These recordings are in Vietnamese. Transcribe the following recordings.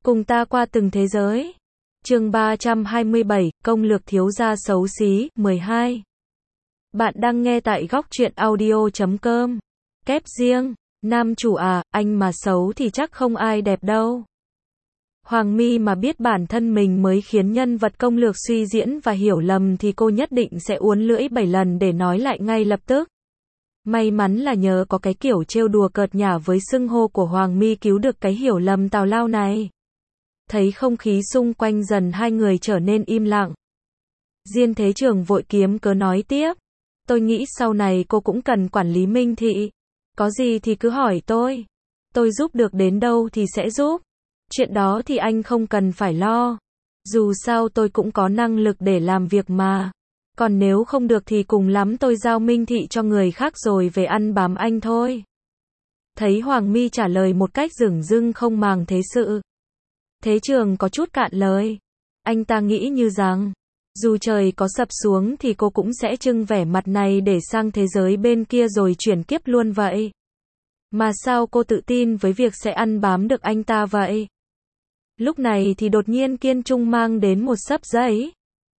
Cùng ta qua từng thế giới. Chương 327, công lược thiếu gia xấu xí, 12. Bạn đang nghe tại góc truyện audio.com. Kép riêng, nam chủ à, anh mà xấu thì chắc không ai đẹp đâu. Hoàng My mà biết bản thân mình mới khiến nhân vật công lược suy diễn và hiểu lầm thì cô nhất định sẽ uốn lưỡi 7 lần để nói lại ngay lập tức. May mắn là nhờ có cái kiểu trêu đùa cợt nhả với xưng hô của Hoàng My cứu được cái hiểu lầm tào lao này. Thấy không khí xung quanh dần hai người trở nên im lặng. Diên Thế Trường vội kiếm cớ nói tiếp. Tôi nghĩ sau này cô cũng cần quản lý Minh Thị. Có gì thì cứ hỏi tôi. Tôi giúp được đến đâu thì sẽ giúp. Chuyện đó thì anh không cần phải lo. Dù sao tôi cũng có năng lực để làm việc mà. Còn nếu không được thì cùng lắm tôi giao Minh Thị cho người khác rồi về ăn bám anh thôi. Thấy Hoàng My trả lời một cách dửng dưng không màng thế sự. Thế Trường có chút cạn lời. Anh ta nghĩ như rằng, dù trời có sập xuống thì cô cũng sẽ trưng vẻ mặt này để sang thế giới bên kia rồi chuyển kiếp luôn vậy. Mà sao cô tự tin với việc sẽ ăn bám được anh ta vậy? Lúc này thì đột nhiên Kiên Trung mang đến một xấp giấy.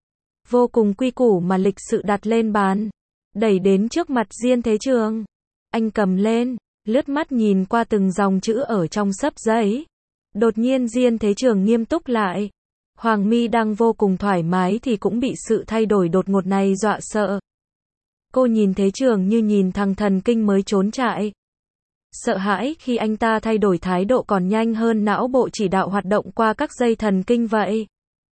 Vô cùng quy củ mà lịch sự đặt lên bàn. Đẩy đến trước mặt Diên Thế Trường. Anh cầm lên, lướt mắt nhìn qua từng dòng chữ ở trong xấp giấy. Đột nhiên Diên Thế Trường nghiêm túc lại. Hoàng My đang vô cùng thoải mái thì cũng bị sự thay đổi đột ngột này dọa sợ. Cô nhìn Thế Trường như nhìn thằng thần kinh mới trốn trại. Sợ hãi khi anh ta thay đổi thái độ còn nhanh hơn não bộ chỉ đạo hoạt động qua các dây thần kinh vậy.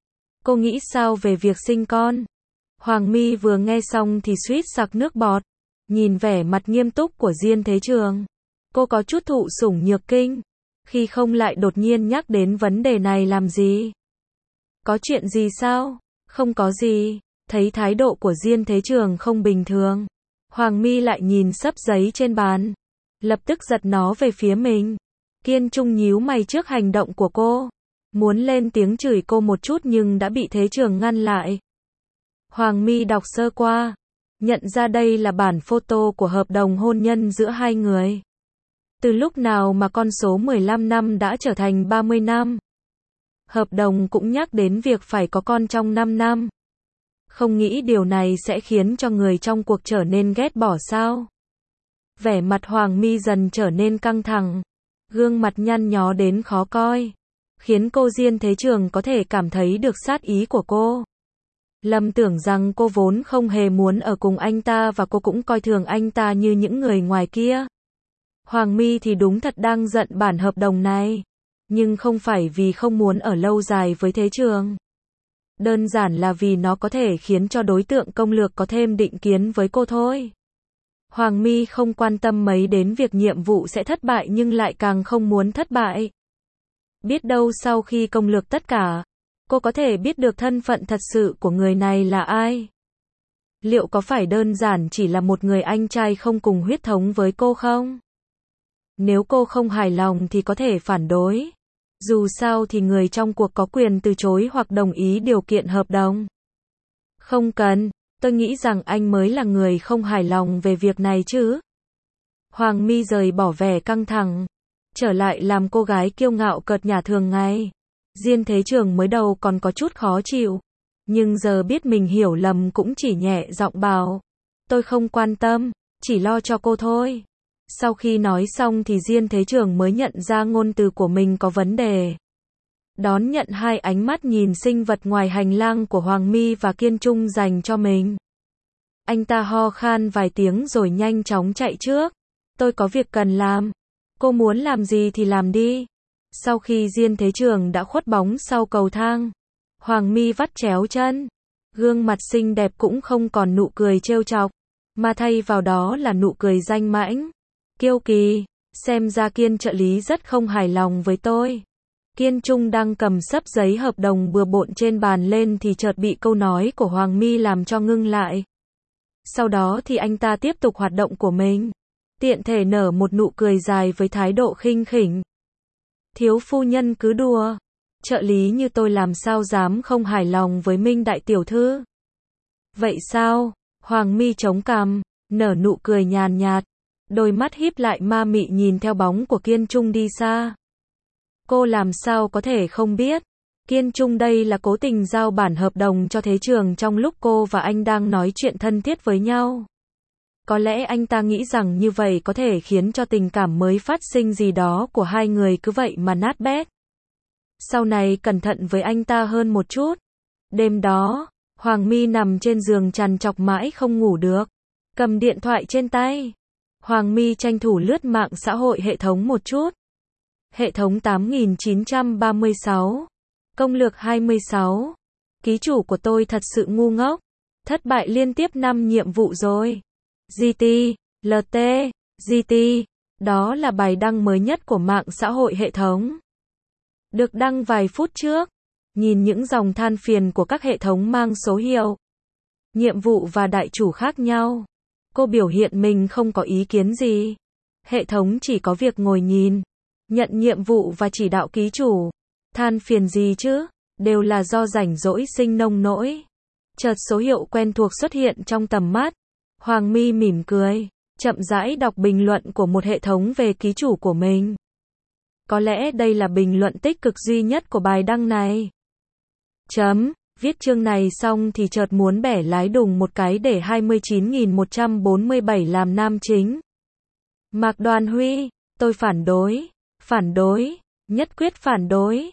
Cô nghĩ sao về việc sinh con? Hoàng My vừa nghe xong thì suýt sặc nước bọt. Nhìn vẻ mặt nghiêm túc của Diên Thế Trường. Cô có chút thụ sủng nhược kinh. Khi không lại đột nhiên nhắc đến vấn đề này làm gì? Có chuyện gì sao? Không có gì. Thấy thái độ của Diên Thế Trường không bình thường. Hoàng My lại nhìn xấp giấy trên bàn. Lập tức giật nó về phía mình. Kiên Trung nhíu mày trước hành động của cô. Muốn lên tiếng chửi cô một chút nhưng đã bị Thế Trường ngăn lại. Hoàng My đọc sơ qua. Nhận ra đây là bản photo của hợp đồng hôn nhân giữa hai người. Từ lúc nào mà con số 15 năm đã trở thành 30 năm. Hợp đồng cũng nhắc đến việc phải có con trong 5 năm. Không nghĩ điều này sẽ khiến cho người trong cuộc trở nên ghét bỏ sao? Vẻ mặt Hoàng My dần trở nên căng thẳng. Gương mặt nhăn nhó đến khó coi. Khiến cô Diên Thế Trường có thể cảm thấy được sát ý của cô. Lầm tưởng rằng cô vốn không hề muốn ở cùng anh ta và cô cũng coi thường anh ta như những người ngoài kia. Hoàng My thì đúng thật đang giận bản hợp đồng này. Nhưng không phải vì không muốn ở lâu dài với Thế Trường. Đơn giản là vì nó có thể khiến cho đối tượng công lược có thêm định kiến với cô thôi. Hoàng My không quan tâm mấy đến việc nhiệm vụ sẽ thất bại nhưng lại càng không muốn thất bại. Biết đâu sau khi công lược tất cả, cô có thể biết được thân phận thật sự của người này là ai. Liệu có phải đơn giản chỉ là một người anh trai không cùng huyết thống với cô không? Nếu cô không hài lòng thì có thể phản đối. Dù sao thì người trong cuộc có quyền từ chối hoặc đồng ý điều kiện hợp đồng. Không cần, tôi nghĩ rằng anh mới là người không hài lòng về việc này chứ. Hoàng My rời bỏ vẻ căng thẳng. Trở lại làm cô gái kiêu ngạo cợt nhả thường ngày. Diên Thế Trường mới đầu còn có chút khó chịu. Nhưng giờ biết mình hiểu lầm cũng chỉ nhẹ giọng bảo. Tôi không quan tâm, chỉ lo cho cô thôi. Sau khi nói xong thì Diên Thế Trường mới nhận ra ngôn từ của mình có vấn đề. Đón nhận hai ánh mắt nhìn sinh vật ngoài hành lang của Hoàng My và Kiên Trung dành cho mình. Anh ta ho khan vài tiếng rồi nhanh chóng chạy trước. Tôi có việc cần làm. Cô muốn làm gì thì làm đi. Sau khi Diên Thế Trường đã khuất bóng sau cầu thang, Hoàng My vắt chéo chân. Gương mặt xinh đẹp cũng không còn nụ cười trêu chọc, mà thay vào đó là nụ cười danh mãnh. Kiêu kỳ, xem ra Kiên trợ lý rất không hài lòng với tôi. Kiên Trung đang cầm xấp giấy hợp đồng bừa bộn trên bàn lên thì chợt bị câu nói của Hoàng My làm cho ngưng lại. Sau đó thì anh ta tiếp tục hoạt động của mình. Tiện thể nở một nụ cười dài với thái độ khinh khỉnh. Thiếu phu nhân cứ đùa. Trợ lý như tôi làm sao dám không hài lòng với Minh đại tiểu thư. Vậy sao? Hoàng My chống cằm, nở nụ cười nhàn nhạt. Đôi mắt híp lại ma mị nhìn theo bóng của Kiên Trung đi xa. Cô làm sao có thể không biết. Kiên Trung đây là cố tình giao bản hợp đồng cho Thế Trường trong lúc cô và anh đang nói chuyện thân thiết với nhau. Có lẽ anh ta nghĩ rằng như vậy có thể khiến cho tình cảm mới phát sinh gì đó của hai người cứ vậy mà nát bét. Sau này cẩn thận với anh ta hơn một chút. Đêm đó, Hoàng My nằm trên giường trằn trọc mãi không ngủ được. Cầm điện thoại trên tay. Hoàng My tranh thủ lướt mạng xã hội hệ thống một chút. Hệ thống 8936. Công lược 26. Ký chủ của tôi thật sự ngu ngốc. Thất bại liên tiếp 5 nhiệm vụ rồi. GT, LT, GT. Đó là bài đăng mới nhất của mạng xã hội hệ thống. Được đăng vài phút trước. Nhìn những dòng than phiền của các hệ thống mang số hiệu, nhiệm vụ và đại chủ khác nhau. Cô biểu hiện mình không có ý kiến gì. Hệ thống chỉ có việc ngồi nhìn, nhận nhiệm vụ và chỉ đạo ký chủ. Than phiền gì chứ? Đều là do rảnh rỗi sinh nông nỗi. Chợt số hiệu quen thuộc xuất hiện trong tầm mắt. Hoàng My mỉm cười, chậm rãi đọc bình luận của một hệ thống về ký chủ của mình. Có lẽ đây là bình luận tích cực duy nhất của bài đăng này. Viết chương này xong thì chợt muốn bẻ lái đùng một cái để 29.147 làm nam chính. Mạc Đoàn Huy, tôi phản đối, nhất quyết phản đối.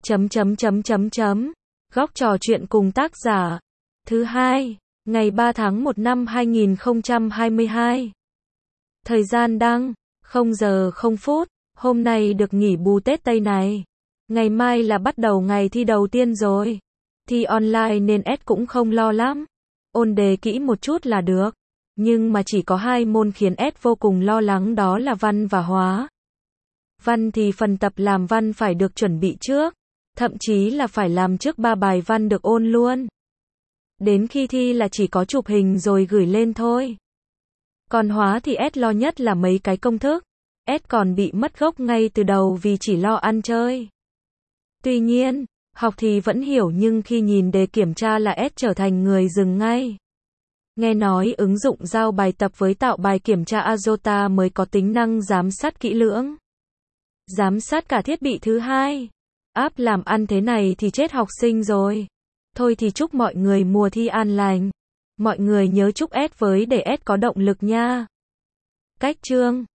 Góc trò chuyện cùng tác giả. Thứ hai, ngày 3 tháng 1 năm 2022. Thời gian đăng, 0 giờ 0 phút, hôm nay được nghỉ bù Tết Tây này. Ngày mai là bắt đầu ngày thi đầu tiên rồi. Thi online nên S cũng không lo lắm. Ôn đề kỹ một chút là được. Nhưng mà chỉ có 2 môn khiến S vô cùng lo lắng, đó là văn và hóa. Văn thì phần tập làm văn phải được chuẩn bị trước. Thậm chí là phải làm trước 3 bài văn được ôn luôn. Đến khi thi là chỉ có chụp hình rồi gửi lên thôi. Còn hóa thì S lo nhất là mấy cái công thức. S còn bị mất gốc ngay từ đầu vì chỉ lo ăn chơi. Tuy nhiên, học thì vẫn hiểu, nhưng khi nhìn đề kiểm tra là S trở thành người dừng ngay. Nghe nói ứng dụng giao bài tập với tạo bài kiểm tra Azota mới có tính năng giám sát kỹ lưỡng. Giám sát cả thiết bị thứ hai. App làm ăn thế này thì chết học sinh rồi. Thôi thì chúc mọi người mùa thi an lành. Mọi người nhớ chúc S với để S có động lực nha. Cách chương